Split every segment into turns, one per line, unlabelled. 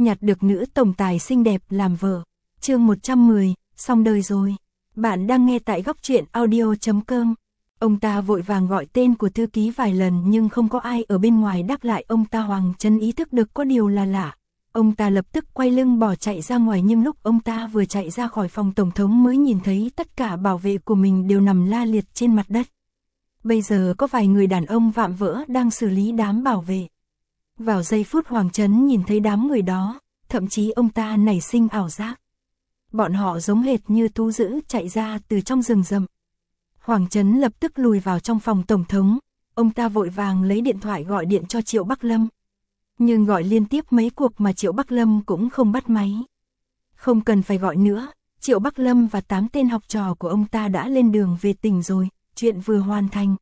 nhặt được nữ tổng tài xinh đẹp làm vợ. Chương 110, xong đời rồi. Bạn đang nghe tại góc truyện audio.com. Ông ta vội vàng gọi tên của thư ký vài lần nhưng không có ai ở bên ngoài đáp lại ông ta. Hoàng Trấn ý thức được có điều là lạ. Ông ta lập tức quay lưng bỏ chạy ra ngoài, nhưng lúc ông ta vừa chạy ra khỏi phòng tổng thống mới nhìn thấy tất cả bảo vệ của mình đều nằm la liệt trên mặt đất. Bây giờ có vài người đàn ông vạm vỡ đang xử lý đám bảo vệ. Vào giây phút Hoàng Trấn nhìn thấy đám người đó, thậm chí ông ta nảy sinh ảo giác. Bọn họ giống hệt như thú dữ chạy ra từ trong rừng rậm. Hoàng Trấn lập tức lùi vào trong phòng tổng thống, ông ta vội vàng lấy điện thoại gọi điện cho Triệu Bắc Lâm. Nhưng gọi liên tiếp mấy cuộc mà Triệu Bắc Lâm cũng không bắt máy. Không cần phải gọi nữa, Triệu Bắc Lâm và 8 tên học trò của ông ta đã lên đường về tỉnh rồi, chuyện vừa hoàn thành.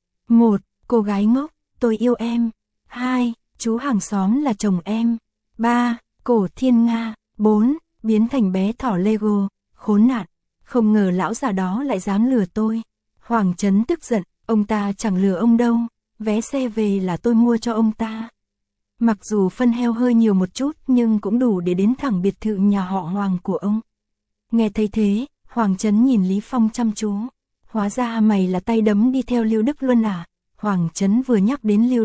1. Cô gái ngốc, tôi yêu em. 2. Chú hàng xóm là chồng em. 3. Cổ Thiên Nga. 4. Biến thành bé thỏ Lego, khốn nạn. Không ngờ lão già đó lại dám lừa tôi. Hoàng Trấn tức giận, ông ta chẳng lừa ông đâu, vé xe về là tôi mua cho ông ta. Mặc dù phân heo hơi nhiều một chút nhưng cũng đủ để đến thẳng biệt thự nhà họ Hoàng của ông. Nghe thấy thế, Hoàng Trấn nhìn Lý Phong chăm chú. Hóa ra mày là tay đấm đi theo Lưu Đức Luân à? Hoàng Trấn vừa nhắc đến Lưu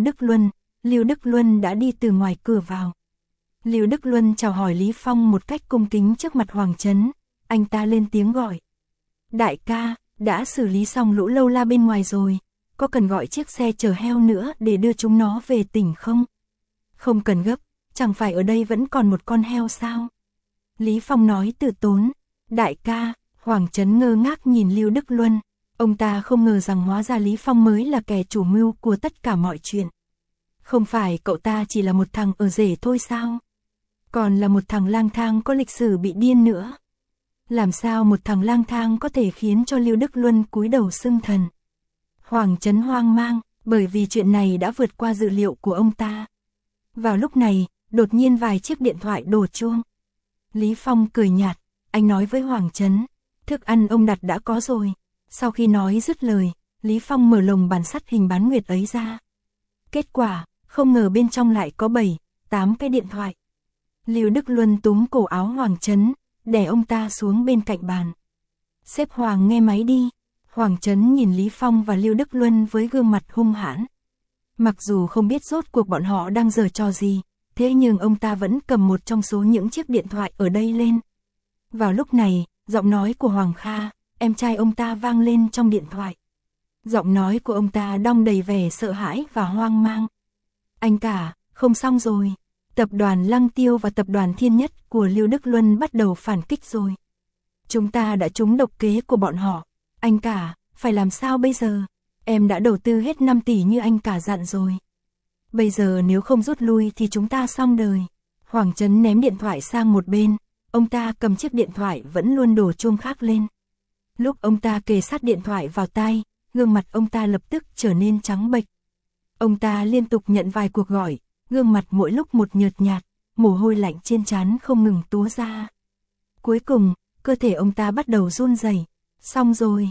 Đức Luân đã đi từ ngoài cửa vào. Lưu Đức Luân chào hỏi Lý Phong một cách cung kính trước mặt Hoàng Trấn. Anh ta lên tiếng gọi. Đại ca, đã xử lý xong lũ lâu la bên ngoài rồi. Có cần gọi chiếc xe chở heo nữa để đưa chúng nó về tỉnh không? Không cần gấp, chẳng phải ở đây vẫn còn một con heo sao? Lý Phong nói từ tốn. Đại ca, Hoàng Trấn ngơ ngác nhìn Lưu Đức Luân. Ông ta không ngờ rằng hóa ra Lý Phong mới là kẻ chủ mưu của tất cả mọi chuyện. Không phải cậu ta chỉ là một thằng ở rể thôi sao? Còn là một thằng lang thang có lịch sử bị điên nữa. Làm sao một thằng lang thang có thể khiến cho Lưu Đức Luân cúi đầu xưng thần? Hoàng Trấn hoang mang, bởi vì chuyện này đã vượt qua dự liệu của ông ta. Vào lúc này, đột nhiên vài chiếc điện thoại đổ chuông. Lý Phong cười nhạt, anh nói với Hoàng Trấn, thức ăn ông đặt đã có rồi. Sau khi nói dứt lời, Lý Phong mở lồng bàn sắt hình bán nguyệt ấy ra. Kết quả, không ngờ bên trong lại có 7-8 cái điện thoại. Lưu Đức Luân túm cổ áo Hoàng Trấn, đè ông ta xuống bên cạnh bàn. Sếp Hoàng nghe máy đi. Hoàng Trấn nhìn Lý Phong và Lưu Đức Luân với gương mặt hung hãn. Mặc dù không biết rốt cuộc bọn họ đang giở trò gì, thế nhưng ông ta vẫn cầm một trong số những chiếc điện thoại ở đây lên. Vào lúc này, giọng nói của Hoàng Kha, em trai ông ta vang lên trong điện thoại. Giọng nói của ông ta đong đầy vẻ sợ hãi và hoang mang. Anh cả, không xong rồi. Tập đoàn Lăng Tiêu và tập đoàn Thiên Nhất của Lưu Đức Luân bắt đầu phản kích rồi. Chúng ta đã trúng độc kế của bọn họ. Anh cả, phải làm sao bây giờ? Em đã đầu tư hết 5 tỷ như anh cả dặn rồi. Bây giờ nếu không rút lui thì chúng ta xong đời. Hoàng Trấn ném điện thoại sang một bên. Ông ta cầm chiếc điện thoại vẫn luôn đổ chuông khác lên. Lúc ông ta kề sát điện thoại vào tai, gương mặt ông ta lập tức trở nên trắng bệch. Ông ta liên tục nhận vài cuộc gọi, gương mặt mỗi lúc một nhợt nhạt, mồ hôi lạnh trên trán không ngừng túa ra. Cuối cùng, cơ thể ông ta bắt đầu run rẩy. Xong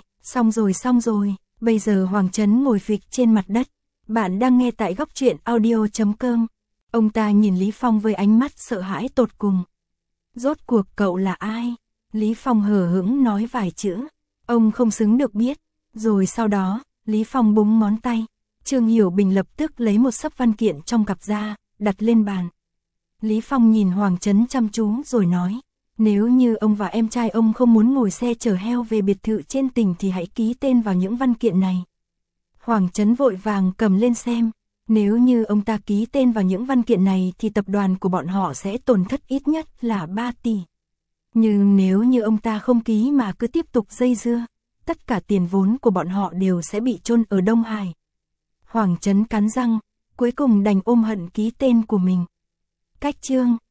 rồi. Bây giờ Hoàng Trấn ngồi phịch trên mặt đất. Bạn đang nghe tại góc truyện audio.com. Ông ta nhìn Lý Phong với ánh mắt sợ hãi tột cùng. Rốt cuộc cậu là ai? Lý Phong hờ hững nói vài chữ. Ông không xứng được biết. Rồi sau đó, Lý Phong búng ngón tay. Trương Hiểu Bình lập tức lấy một xấp văn kiện trong cặp ra, đặt lên bàn. Lý Phong nhìn Hoàng Trấn chăm chú rồi nói. Nếu như ông và em trai ông không muốn ngồi xe chở heo về biệt thự trên tỉnh thì hãy ký tên vào những văn kiện này. Hoàng Trấn vội vàng cầm lên xem. Nếu như ông ta ký tên vào những văn kiện này thì tập đoàn của bọn họ sẽ tổn thất ít nhất là 3 tỷ. Nhưng nếu như ông ta không ký mà cứ tiếp tục dây dưa, tất cả tiền vốn của bọn họ đều sẽ bị chôn ở Đông Hải. Hoàng Trấn cắn răng, cuối cùng đành ôm hận ký tên của mình. Cách chương